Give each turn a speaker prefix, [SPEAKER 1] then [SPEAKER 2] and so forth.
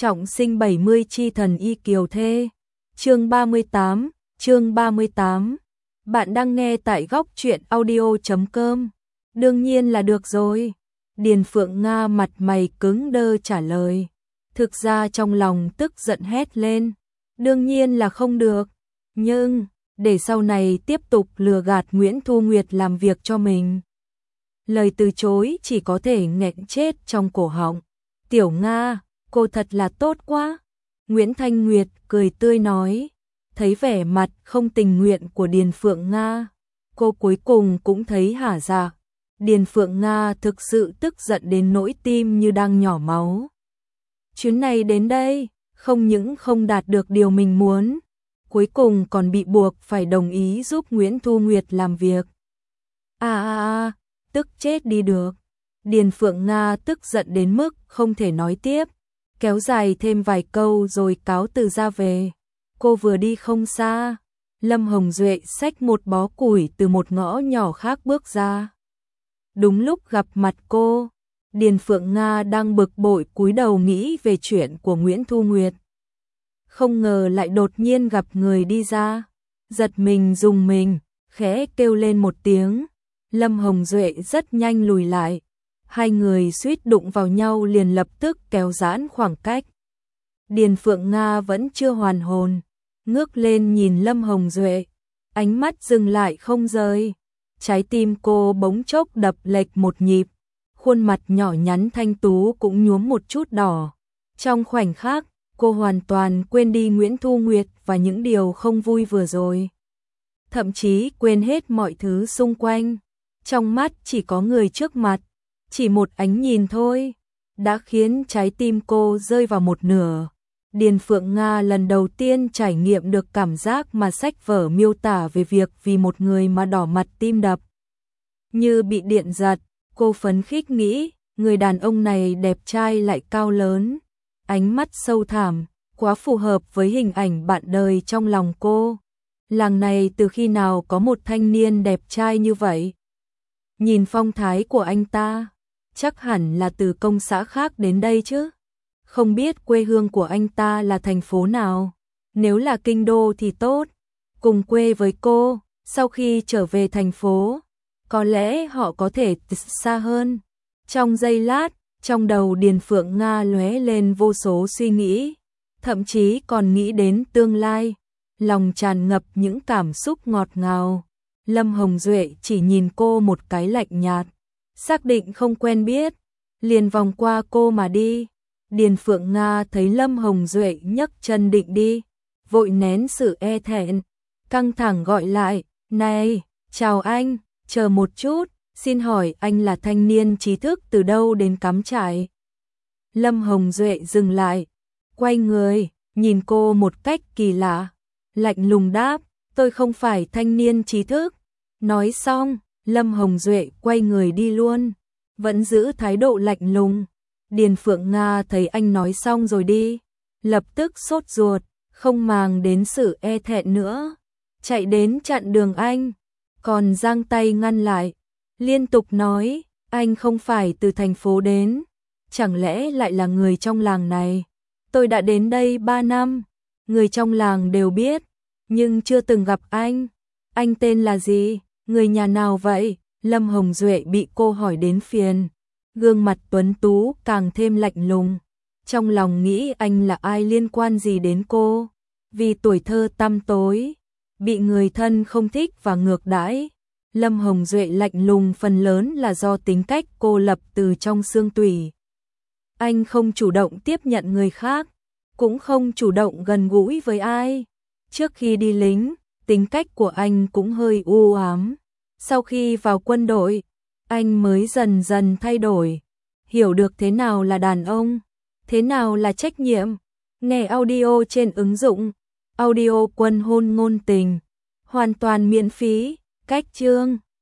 [SPEAKER 1] Trọng sinh 70 chi thần y kiều thê. Chương 38. Bạn đang nghe tại góc truyện audio.com. Đương nhiên là được rồi. Điền Phượng Nga mặt mày cứng đơ trả lời. Thực ra trong lòng tức giận hét lên. Đương nhiên là không được. Nhưng, để sau này tiếp tục lừa gạt Nguyễn Thu Nguyệt làm việc cho mình. Lời từ chối chỉ có thể nghẹn chết trong cổ họng. Tiểu Nga, cô thật là tốt quá. Nguyễn Thanh Nguyệt cười tươi nói. Thấy vẻ mặt không tình nguyện của Điền Phượng Nga, cô cuối cùng cũng thấy hả dạ. Điền Phượng Nga thực sự tức giận đến nỗi tim như đang nhỏ máu. Chuyến này đến đây, không những không đạt được điều mình muốn, cuối cùng còn bị buộc phải đồng ý giúp Nguyễn Thu Nguyệt làm việc. Tức chết đi được. Điền Phượng Nga tức giận đến mức không thể nói tiếp, kéo dài thêm vài câu rồi cáo từ ra về. Cô vừa đi không xa, Lâm Hồng Duệ xách một bó củi từ một ngõ nhỏ khác bước ra. Đúng lúc gặp mặt cô, Điền Phượng Nga đang bực bội cúi đầu nghĩ về chuyện của Nguyễn Thu Nguyệt. Không ngờ lại đột nhiên gặp người đi ra, giật mình rùng mình, khẽ kêu lên một tiếng. Lâm Hồng Duệ rất nhanh lùi lại, hai người suýt đụng vào nhau liền lập tức kéo giãn khoảng cách. Điền Phượng Nga vẫn chưa hoàn hồn, ngước lên nhìn Lâm Hồng Duệ, ánh mắt dừng lại không rời. Trái tim cô bỗng chốc đập lệch một nhịp, khuôn mặt nhỏ nhắn thanh tú cũng nhuốm một chút đỏ. Trong khoảnh khắc, cô hoàn toàn quên đi Nguyễn Thu Nguyệt và những điều không vui vừa rồi. Thậm chí quên hết mọi thứ xung quanh. Trong mắt chỉ có người trước mặt, chỉ một ánh nhìn thôi, đã khiến trái tim cô rơi vào một nửa. Điền Phượng Nga lần đầu tiên trải nghiệm được cảm giác mà sách vở miêu tả về việc vì một người mà đỏ mặt tim đập. Như bị điện giật, cô phấn khích nghĩ, người đàn ông này đẹp trai lại cao lớn, ánh mắt sâu thẳm, quá phù hợp với hình ảnh bạn đời trong lòng cô. Làng này từ khi nào có một thanh niên đẹp trai như vậy? Nhìn phong thái của anh ta, chắc hẳn là từ công xã khác đến đây chứ. Không biết quê hương của anh ta là thành phố nào, nếu là kinh đô thì tốt, cùng quê với cô, sau khi trở về thành phố, có lẽ họ có thể xa hơn. Trong giây lát, trong đầu Điền Phượng Nga lóe lên vô số suy nghĩ, thậm chí còn nghĩ đến tương lai, lòng tràn ngập những cảm xúc ngọt ngào. Lâm Hồng Duệ chỉ nhìn cô một cái lạnh nhạt, xác định không quen biết, liền vòng qua cô mà đi. Điền Phượng Nga thấy Lâm Hồng Duệ nhấc chân định đi, vội nén sự e thẹn, căng thẳng gọi lại, này, chào anh, chờ một chút, xin hỏi anh là thanh niên trí thức từ đâu đến cắm trại? Lâm Hồng Duệ dừng lại, quay người, nhìn cô một cách kỳ lạ, lạnh lùng đáp, tôi không phải thanh niên trí thức. Nói xong, Lâm Hồng Duệ quay người đi luôn, vẫn giữ thái độ lạnh lùng. Điền Phượng Nga thấy anh nói xong rồi đi, lập tức sốt ruột, không màng đến sự e thẹn nữa, chạy đến chặn đường anh, còn giang tay ngăn lại, liên tục nói, anh không phải từ thành phố đến, chẳng lẽ lại là người trong làng này? Tôi đã đến đây 3 năm, người trong làng đều biết, nhưng chưa từng gặp anh. Anh tên là gì? Người nhà nào vậy? Lâm Hồng Duệ bị cô hỏi đến phiền, gương mặt tuấn tú càng thêm lạnh lùng. Trong lòng nghĩ anh là ai liên quan gì đến cô? Vì tuổi thơ tăm tối, bị người thân không thích và ngược đãi. Lâm Hồng Duệ lạnh lùng phần lớn là do tính cách cô lập từ trong xương tủy. Anh không chủ động tiếp nhận người khác, cũng không chủ động gần gũi với ai. Trước khi đi lính, tính cách của anh cũng hơi u ám. Sau khi vào quân đội, anh mới dần dần thay đổi, hiểu được thế nào là đàn ông, thế nào là trách nhiệm. Nghe audio trên ứng dụng audio Quân Hôn Ngôn Tình, hoàn toàn miễn phí, cách chương.